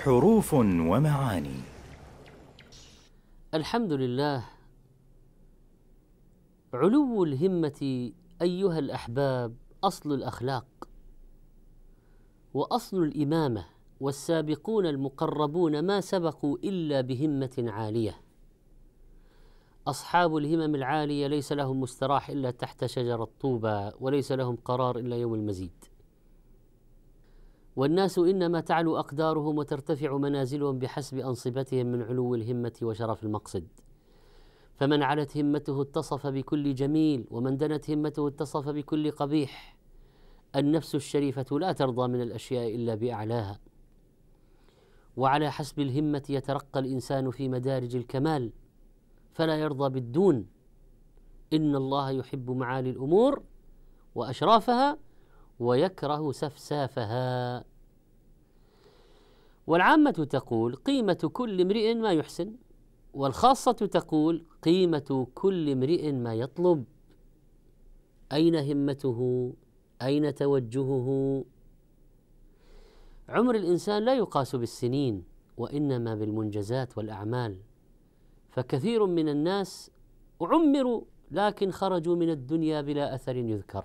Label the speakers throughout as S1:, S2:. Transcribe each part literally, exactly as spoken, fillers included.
S1: حروف ومعاني.
S2: الحمد لله. علو الهمة أيها الأحباب أصل الأخلاق وأصل الإمامة، والسابقون المقربون ما سبقوا إلا بهمة عالية. أصحاب الهمم العالية ليس لهم مستراح إلا تحت شجرة طوبى، وليس لهم قرار إلا يوم المزيد. والناس إنما تعلو أقدارهم وترتفع منازلهم بحسب أنصبتهم من علو الهمة وشرف المقصد. فمن علت همته اتصف بكل جميل، ومن دنت همته اتصف بكل قبيح. النفس الشريفة لا ترضى من الأشياء إلا بأعلاها، وعلى حسب الهمة يترقى الإنسان في مدارج الكمال، فلا يرضى بالدون. إن الله يحب معالي الأمور وأشرافها ويكره سفسافها. والعامة تقول قيمة كل امرئ ما يحسن، والخاصة تقول قيمة كل امرئ ما يطلب. أين همته؟ أين توجهه؟ عمر الإنسان لا يقاس بالسنين، وإنما بالمنجزات والأعمال. فكثير من الناس عمروا لكن خرجوا من الدنيا بلا أثر يذكر،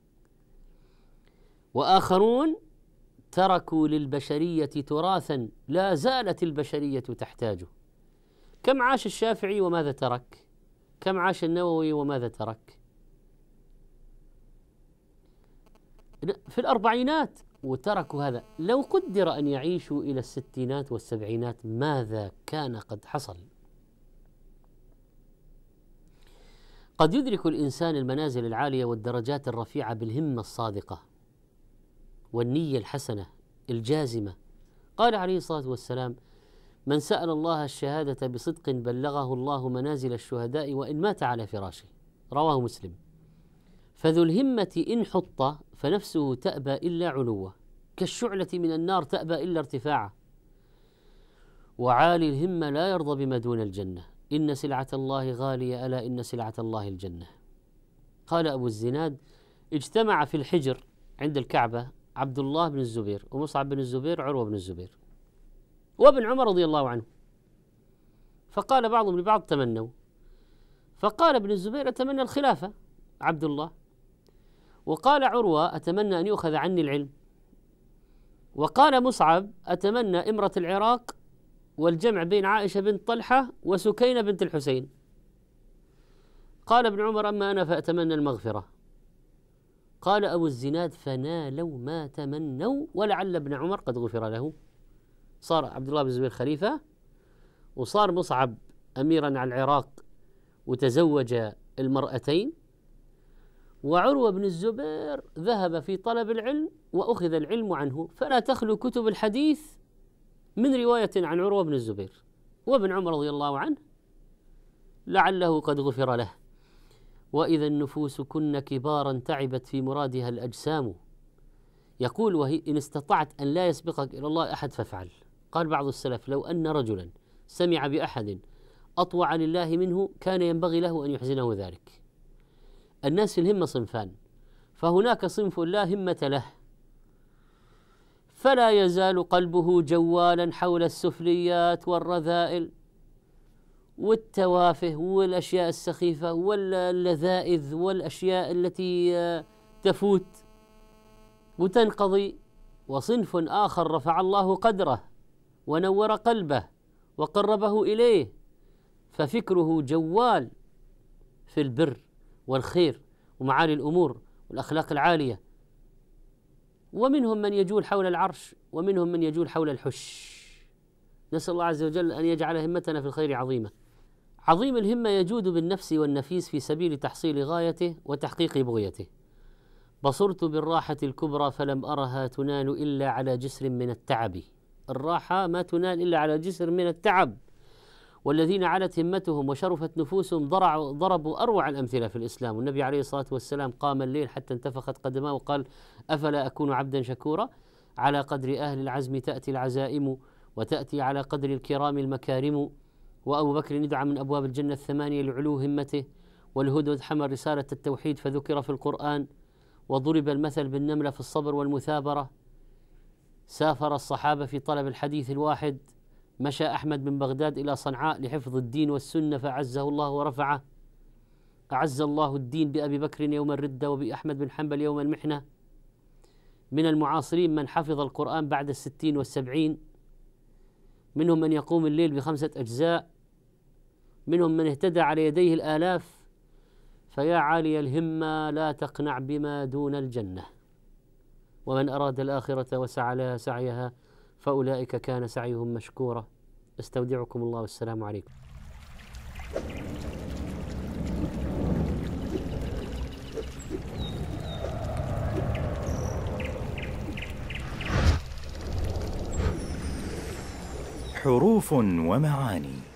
S2: وآخرون تركوا للبشرية تراثا لا زالت البشرية تحتاجه. كم عاش الشافعي وماذا ترك؟ كم عاش النووي وماذا ترك؟ في الأربعينات وتركوا هذا. لو قدر أن يعيشوا إلى الستينات والسبعينات ماذا كان قد حصل؟ قد يدرك الإنسان المنازل العالية والدرجات الرفيعة بالهمة الصادقة والنية الحسنة الجازمة. قال عليه الصلاة والسلام: من سأل الله الشهادة بصدق بلغه الله منازل الشهداء وإن مات على فراشه. رواه مسلم. فذو الهمة إن حط فنفسه تأبى إلا علوه، كالشعلة من النار تأبى إلا ارتفاعه. وعالي الهمة لا يرضى بما دون الجنة. إن سلعة الله غالية، ألا إن سلعة الله الجنة. قال أبو الزناد: اجتمع في الحجر عند الكعبة عبد الله بن الزبير ومصعب بن الزبير وعروة بن الزبير وابن عمر رضي الله عنه، فقال بعضهم لبعض تمنوا. فقال ابن الزبير: أتمنى الخلافة عبد الله. وقال عروة: أتمنى أن يؤخذ عني العلم. وقال مصعب: أتمنى إمرة العراق والجمع بين عائشة بنت طلحة وسكينة بنت الحسين. قال ابن عمر: أما أنا فأتمنى المغفرة. قال أبو الزناد: فنالوا ما تمنوا ولعل ابن عمر قد غفر له. صار عبد الله بن الزبير خليفة، وصار مصعب أميرا على العراق وتزوج المرأتين، وعروة بن الزبير ذهب في طلب العلم وأخذ العلم عنه. فلا تخلو كتب الحديث من رواية عن عروة بن الزبير. وابن عمر رضي الله عنه لعله قد غفر له. وإذا النفوس كن كبارا تعبت في مرادها الأجسام. يقول: وهي إن استطعت أن لا يسبقك إلى الله أحد فافعل. قال بعض السلف: لو أن رجلا سمع بأحد أطوع لله منه كان ينبغي له أن يحزنه ذلك. الناس في الهمة صنفان، فهناك صنف لا همة له، فلا يزال قلبه جوالا حول السفليات والرذائل والتوافه والأشياء السخيفة واللذائذ والأشياء التي تفوت وتنقضي. وصنف آخر رفع الله قدره ونور قلبه وقربه إليه، ففكره جوال في البر والخير ومعالي الأمور والأخلاق العالية. ومنهم من يجول حول العرش، ومنهم من يجول حول الحش. نسأل الله عز وجل أن يجعل همتنا في الخير عظيمة. عظيم الهمة يجود بالنفس والنفيس في سبيل تحصيل غايته وتحقيق بغيته. بصرت بالراحة الكبرى فلم أرها تنال إلا على جسر من التعب. الراحة ما تنال إلا على جسر من التعب. والذين علت همتهم وشرفت نفوسهم ضربوا أروع الأمثلة في الإسلام. والنبي عليه الصلاة والسلام قام الليل حتى انتفخت قدماه وقال: أفلا أكون عبدا شكورا؟ على قدر أهل العزم تأتي العزائم، وتأتي على قدر الكرام المكارم. وأبو بكر يدعى من أبواب الجنة الثمانية لعلو همته. والهدهد حمل رسالة التوحيد فذكر في القرآن، وضرب المثل بالنملة في الصبر والمثابرة. سافر الصحابة في طلب الحديث الواحد، مشى أحمد من بغداد إلى صنعاء لحفظ الدين والسنة فأعزه الله ورفعه. أعز الله الدين بأبي بكر يوم الردة وبأحمد بن حنبل يوم المحنة. من المعاصرين من حفظ القرآن بعد الستين والسبعين، منهم من يقوم الليل بخمسة أجزاء، منهم من اهتدى على يديه الآلاف. فيا عالي الهمة لا تقنع بما دون الجنة، ومن أراد الآخرة وسعى لها سعيها فأولئك كان سعيهم مشكورا. استودعكم الله والسلام عليكم.
S1: حروف ومعاني.